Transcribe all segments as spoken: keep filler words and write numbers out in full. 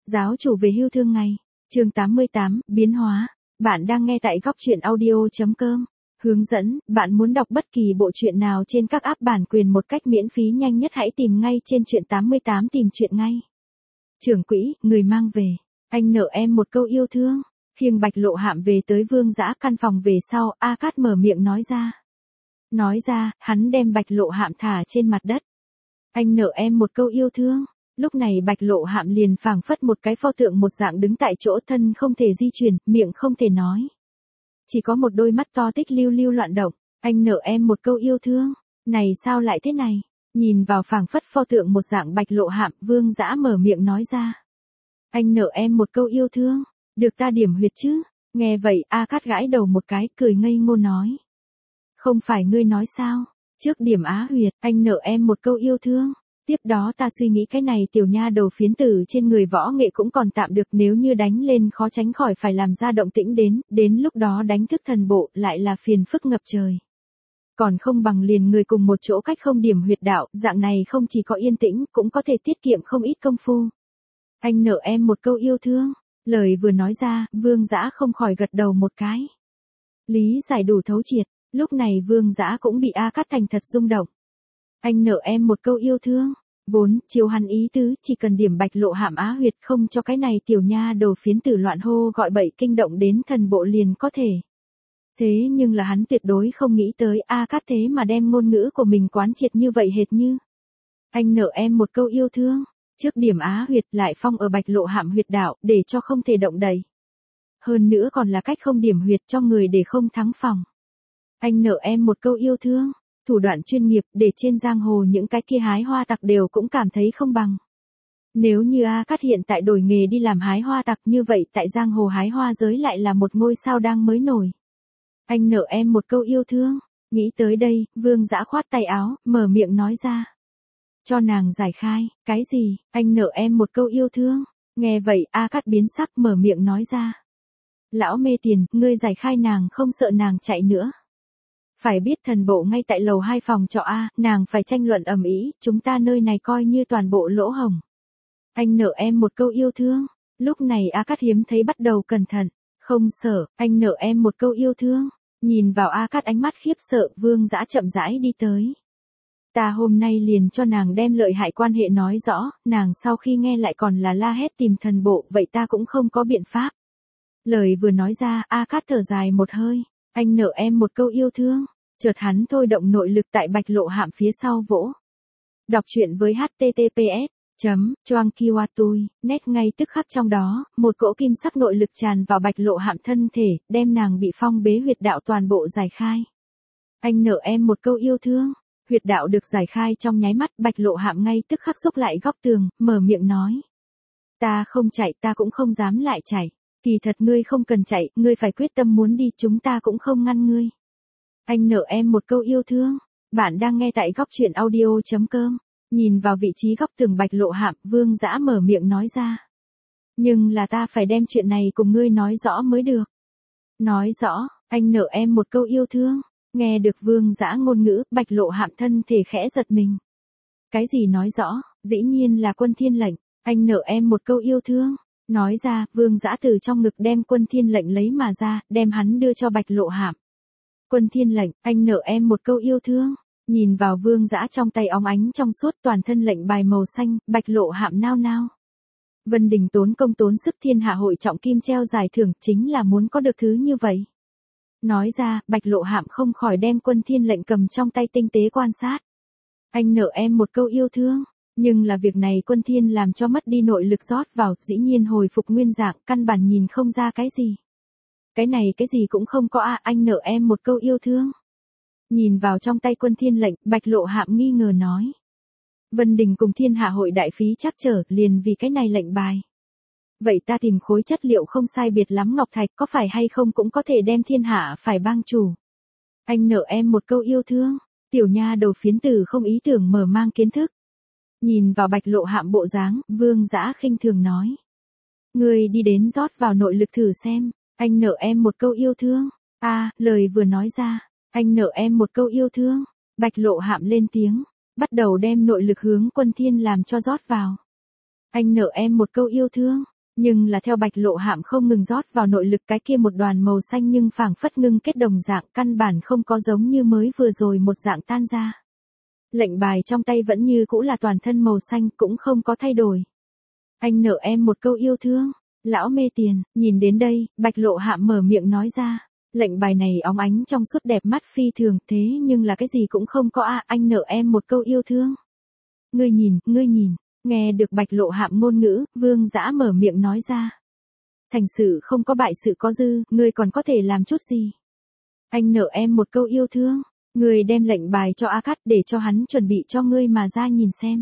Giáo chủ về hưu thương ngày. Chương tám mươi tám, biến hóa. Bạn đang nghe tại góc truyện audio.com. Hướng dẫn, bạn muốn đọc bất kỳ bộ truyện nào trên các app bản quyền một cách miễn phí nhanh nhất hãy tìm ngay trên truyện tám mươi tám tìm truyện ngay. Trưởng quỹ, người mang về. Anh nợ em một câu yêu thương. Khiêng Bạch Lộ Hạm về tới Vương Dã căn phòng về sau, A Cát mở miệng nói ra. Nói ra, hắn đem Bạch Lộ Hạm thả trên mặt đất. Anh nợ em một câu yêu thương. Lúc này Bạch Lộ Hạm liền phảng phất một cái pho tượng một dạng đứng tại chỗ, thân không thể di chuyển, miệng không thể nói. Chỉ có một đôi mắt to tích lưu lưu loạn động. Anh nợ em một câu yêu thương. Này sao lại thế này? Nhìn vào phảng phất pho tượng một dạng Bạch Lộ Hạm, Vương Dã mở miệng nói ra. Anh nợ em một câu yêu thương. Được ta điểm huyệt chứ? Nghe vậy A Cát gãi đầu một cái, cười ngây ngô nói. Không phải ngươi nói sao? Trước điểm á huyệt, anh nợ em một câu yêu thương. Tiếp đó ta suy nghĩ cái này tiểu nha đầu phiến tử trên người võ nghệ cũng còn tạm được, nếu như đánh lên khó tránh khỏi phải làm ra động tĩnh đến, đến lúc đó đánh thức thần bộ lại là phiền phức ngập trời. Còn không bằng liền người cùng một chỗ cách không điểm huyệt đạo, dạng này không chỉ có yên tĩnh, cũng có thể tiết kiệm không ít công phu. Anh nợ em một câu yêu thương. Lời vừa nói ra, Vương Dã không khỏi gật đầu một cái. Lý giải đủ thấu triệt, lúc này Vương Dã cũng bị A Cát thành thật rung động. Anh nợ em một câu yêu thương. Vốn, chiếu hắn ý tứ, chỉ cần điểm Bạch Lộ Hạm á huyệt không cho cái này tiểu nha đầu phiến tử loạn hô gọi bậy kinh động đến thần bộ liền có thể. Thế nhưng là hắn tuyệt đối không nghĩ tới A Cát thế mà đem ngôn ngữ của mình quán triệt như vậy hệt như. Anh nợ em một câu yêu thương. Trước điểm á huyệt lại phong ở Bạch Lộ Hạm huyệt đạo để cho không thể động đậy. Hơn nữa còn là cách không điểm huyệt cho người để không thắng phòng. Anh nợ em một câu yêu thương. Thủ đoạn chuyên nghiệp để trên giang hồ những cái kia hái hoa tặc đều cũng cảm thấy không bằng. Nếu như A Cát hiện tại đổi nghề đi làm hái hoa tặc như vậy tại giang hồ hái hoa giới lại là một ngôi sao đang mới nổi. Anh nợ em một câu yêu thương. Nghĩ tới đây, Vương Dã khoát tay áo, mở miệng nói ra. Cho nàng giải khai, cái gì, anh nợ em một câu yêu thương. Nghe vậy A Cát biến sắc mở miệng nói ra. Lão mê tiền, ngươi giải khai nàng không sợ nàng chạy nữa. Phải biết thần bộ ngay tại lầu hai phòng trọ A, nàng phải tranh luận ầm ĩ, chúng ta nơi này coi như toàn bộ lỗ hổng. Anh nợ em một câu yêu thương. Lúc này A Cát hiếm thấy bắt đầu cẩn thận. Không sợ, anh nợ em một câu yêu thương. Nhìn vào A Cát ánh mắt khiếp sợ, Vương Dã chậm rãi đi tới. Ta hôm nay liền cho nàng đem lợi hại quan hệ nói rõ, nàng sau khi nghe lại còn là la hét tìm thần bộ, vậy ta cũng không có biện pháp. Lời vừa nói ra, A Cát thở dài một hơi. Anh nợ em một câu yêu thương. Chợt hắn thôi động nội lực tại Bạch Lộ Hạm phía sau vỗ. Đọc truyện với H T T P S chấm choang kiwatui net ngay tức khắc trong đó, một cỗ kim sắc nội lực tràn vào Bạch Lộ Hạm thân thể, đem nàng bị phong bế huyệt đạo toàn bộ giải khai. Anh nợ em một câu yêu thương. Huyệt đạo được giải khai trong nháy mắt, Bạch Lộ Hạm ngay tức khắc xúc lại góc tường, mở miệng nói. Ta không chạy, ta cũng không dám lại chạy. Kỳ thật ngươi không cần chạy, ngươi phải quyết tâm muốn đi, chúng ta cũng không ngăn ngươi. Anh nợ em một câu yêu thương. Bạn đang nghe tại góc truyện audio.com. Nhìn vào vị trí góc tường Bạch Lộ Hạm, Vương Dã mở miệng nói ra. Nhưng là ta phải đem chuyện này cùng ngươi nói rõ mới được. Nói rõ, anh nợ em một câu yêu thương. Nghe được Vương Dã ngôn ngữ, Bạch Lộ Hạm thân thể khẽ giật mình. Cái gì nói rõ, dĩ nhiên là Quân Thiên lệnh, anh nợ em một câu yêu thương. Nói ra, Vương Dã từ trong ngực đem Quân Thiên lệnh lấy mà ra, đem hắn đưa cho Bạch Lộ Hạm. Quân Thiên lệnh, anh nợ em một câu yêu thương. Nhìn vào Vương Dã trong tay óng ánh trong suốt toàn thân lệnh bài màu xanh, Bạch Lộ Hạm nao nao. Vân Đình tốn công tốn sức thiên hạ hội trọng kim treo giải thưởng chính là muốn có được thứ như vậy. Nói ra, Bạch Lộ Hạm không khỏi đem Quân Thiên lệnh cầm trong tay tinh tế quan sát. Anh nợ em một câu yêu thương. Nhưng là việc này Quân Thiên làm cho mất đi nội lực rót vào, dĩ nhiên hồi phục nguyên dạng, căn bản nhìn không ra cái gì. Cái này cái gì cũng không có a, à, anh nợ em một câu yêu thương. Nhìn vào trong tay Quân Thiên lệnh, Bạch Lộ Hạm nghi ngờ nói. Vân Đình cùng thiên hạ hội đại phí chắc trở, liền vì cái này lệnh bài. Vậy ta tìm khối chất liệu không sai biệt lắm ngọc thạch, có phải hay không cũng có thể đem thiên hạ phải bang chủ. Anh nợ em một câu yêu thương. Tiểu nha đầu phiến tử không ý tưởng mở mang kiến thức. Nhìn vào Bạch Lộ Hạm bộ dáng, Vương Dã khinh thường nói. Ngươi đi đến rót vào nội lực thử xem. Anh nợ em một câu yêu thương. A, à, lời vừa nói ra. Anh nợ em một câu yêu thương. Bạch Lộ Hạm lên tiếng. Bắt đầu đem nội lực hướng Quân Thiên làm cho rót vào. Anh nợ em một câu yêu thương. Nhưng là theo Bạch Lộ Hạm không ngừng rót vào nội lực cái kia một đoàn màu xanh nhưng phảng phất ngưng kết đồng dạng căn bản không có giống như mới vừa rồi một dạng tan ra. Lệnh bài trong tay vẫn như cũ là toàn thân màu xanh cũng không có thay đổi. Anh nợ em một câu yêu thương, lão mê tiền, nhìn đến đây, Bạch Lộ Hạm mở miệng nói ra. Lệnh bài này óng ánh trong suốt đẹp mắt phi thường thế nhưng là cái gì cũng không có a anh nợ em một câu yêu thương. Ngươi nhìn, ngươi nhìn, nghe được Bạch Lộ Hạm ngôn ngữ, Vương Dã mở miệng nói ra. Thành sự không có bại sự có dư, ngươi còn có thể làm chút gì? Anh nợ em một câu yêu thương, ngươi đem lệnh bài cho A Cát để cho hắn chuẩn bị cho ngươi mà ra nhìn xem.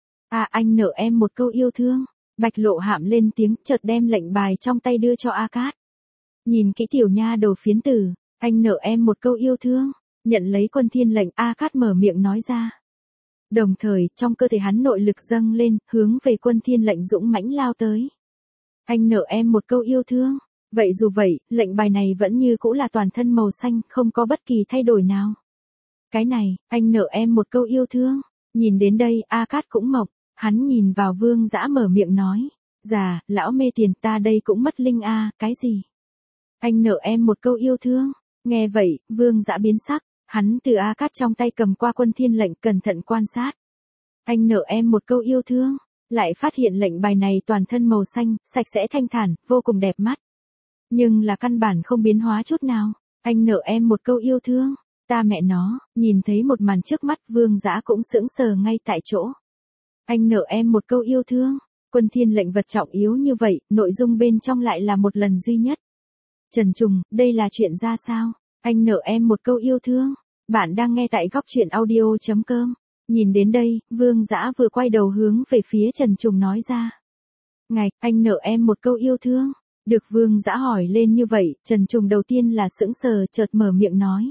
À anh nợ em một câu yêu thương, Bạch Lộ Hạm lên tiếng chợt đem lệnh bài trong tay đưa cho A Cát. Nhìn kỹ tiểu nha đầu phiến tử, anh nợ em một câu yêu thương, nhận lấy quân thiên lệnh A Cát mở miệng nói ra. Đồng thời, trong cơ thể hắn nội lực dâng lên, hướng về quân thiên lệnh dũng mãnh lao tới. Anh nợ em một câu yêu thương, vậy dù vậy, lệnh bài này vẫn như cũ là toàn thân màu xanh, không có bất kỳ thay đổi nào. Cái này, anh nợ em một câu yêu thương, nhìn đến đây, A Cát cũng mộng, hắn nhìn vào Vương Dã mở miệng nói. Già, lão mê tiền ta đây cũng mất linh a, cái gì? Anh nợ em một câu yêu thương. Nghe vậy, Vương Dã biến sắc, hắn từ A Cát trong tay cầm qua quân thiên lệnh cẩn thận quan sát. Anh nợ em một câu yêu thương, lại phát hiện lệnh bài này toàn thân màu xanh, sạch sẽ thanh thản, vô cùng đẹp mắt. Nhưng là căn bản không biến hóa chút nào. Anh nợ em một câu yêu thương, ta mẹ nó, nhìn thấy một màn trước mắt Vương Dã cũng sững sờ ngay tại chỗ. Anh nợ em một câu yêu thương, quân thiên lệnh vật trọng yếu như vậy, nội dung bên trong lại là một lần duy nhất. Trần Trùng, đây là chuyện ra sao? Anh nợ em một câu yêu thương. Bạn đang nghe tại góc chuyện audio chấm com. Nhìn đến đây, Vương Dã vừa quay đầu hướng về phía Trần Trùng nói ra. Ngạch, anh nợ em một câu yêu thương. Được Vương Dã hỏi lên như vậy, Trần Trùng đầu tiên là sững sờ chợt mở miệng nói.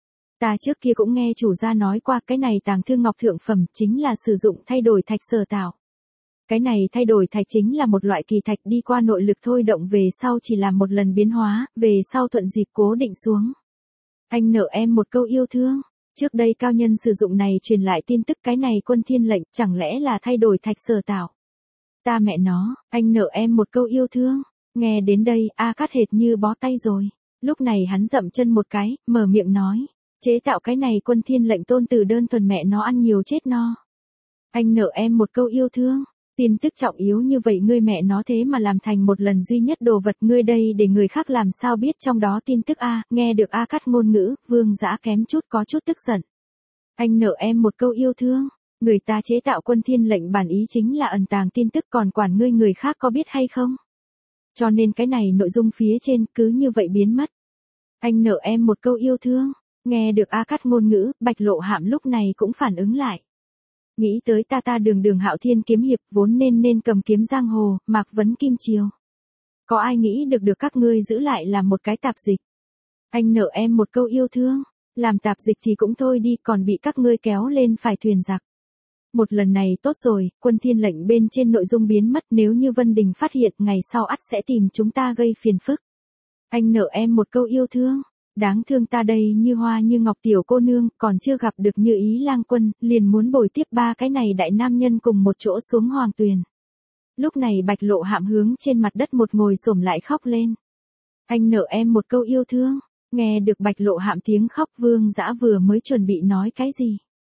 Ta trước kia cũng nghe chủ gia nói qua cái này tàng thư ngọc thượng phẩm chính là sử dụng thay đổi thạch sở tạo. Cái này thay đổi thạch chính là một loại kỳ thạch đi qua nội lực thôi động về sau chỉ làm một lần biến hóa, về sau thuận dịp cố định xuống. Anh nợ em một câu yêu thương. Trước đây cao nhân sử dụng này truyền lại tin tức cái này quân thiên lệnh chẳng lẽ là thay đổi thạch sở tạo. Ta mẹ nó, anh nợ em một câu yêu thương. Nghe đến đây, A Cát hệt như bó tay rồi. Lúc này hắn dậm chân một cái, mở miệng nói. Chế tạo cái này quân thiên lệnh tôn từ đơn thuần mẹ nó ăn nhiều chết no. Anh nợ em một câu yêu thương. Tin tức trọng yếu như vậy ngươi mẹ nó thế mà làm thành một lần duy nhất đồ vật ngươi đây để người khác làm sao biết trong đó tin tức a, nghe được A Cát ngôn ngữ, Vương Dã kém chút có chút tức giận. Anh nợ em một câu yêu thương, người ta chế tạo quân thiên lệnh bản ý chính là ẩn tàng tin tức còn quản ngươi người khác có biết hay không? Cho nên cái này nội dung phía trên cứ như vậy biến mất. Anh nợ em một câu yêu thương, nghe được A Cát ngôn ngữ, Bạch Lộ Hạm lúc này cũng phản ứng lại. Nghĩ tới ta ta đường đường Hạo Thiên kiếm hiệp vốn nên nên cầm kiếm giang hồ, Mạc Vấn Kim Triều. Có ai nghĩ được được các ngươi giữ lại làm một cái tạp dịch. Anh nợ em một câu yêu thương, làm tạp dịch thì cũng thôi đi còn bị các ngươi kéo lên phải thuyền giặc. Một lần này tốt rồi, quân thiên lệnh bên trên nội dung biến mất nếu như Vân Đình phát hiện ngày sau ắt sẽ tìm chúng ta gây phiền phức. Anh nợ em một câu yêu thương. Đáng thương ta đây như hoa như ngọc tiểu cô nương, còn chưa gặp được Như Ý lang quân, liền muốn bồi tiếp ba cái này đại nam nhân cùng một chỗ xuống hoàng tuyền. Lúc này Bạch Lộ Hạm hướng trên mặt đất một ngồi xổm lại khóc lên. Anh nợ em một câu yêu thương, nghe được Bạch Lộ Hạm tiếng khóc Vương Dã vừa mới chuẩn bị nói cái gì.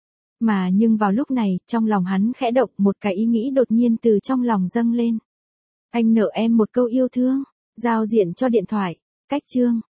Mà nhưng vào lúc này, trong lòng hắn khẽ động một cái ý nghĩ đột nhiên từ trong lòng dâng lên. Anh nợ em một câu yêu thương, giao diện cho điện thoại, cách chương.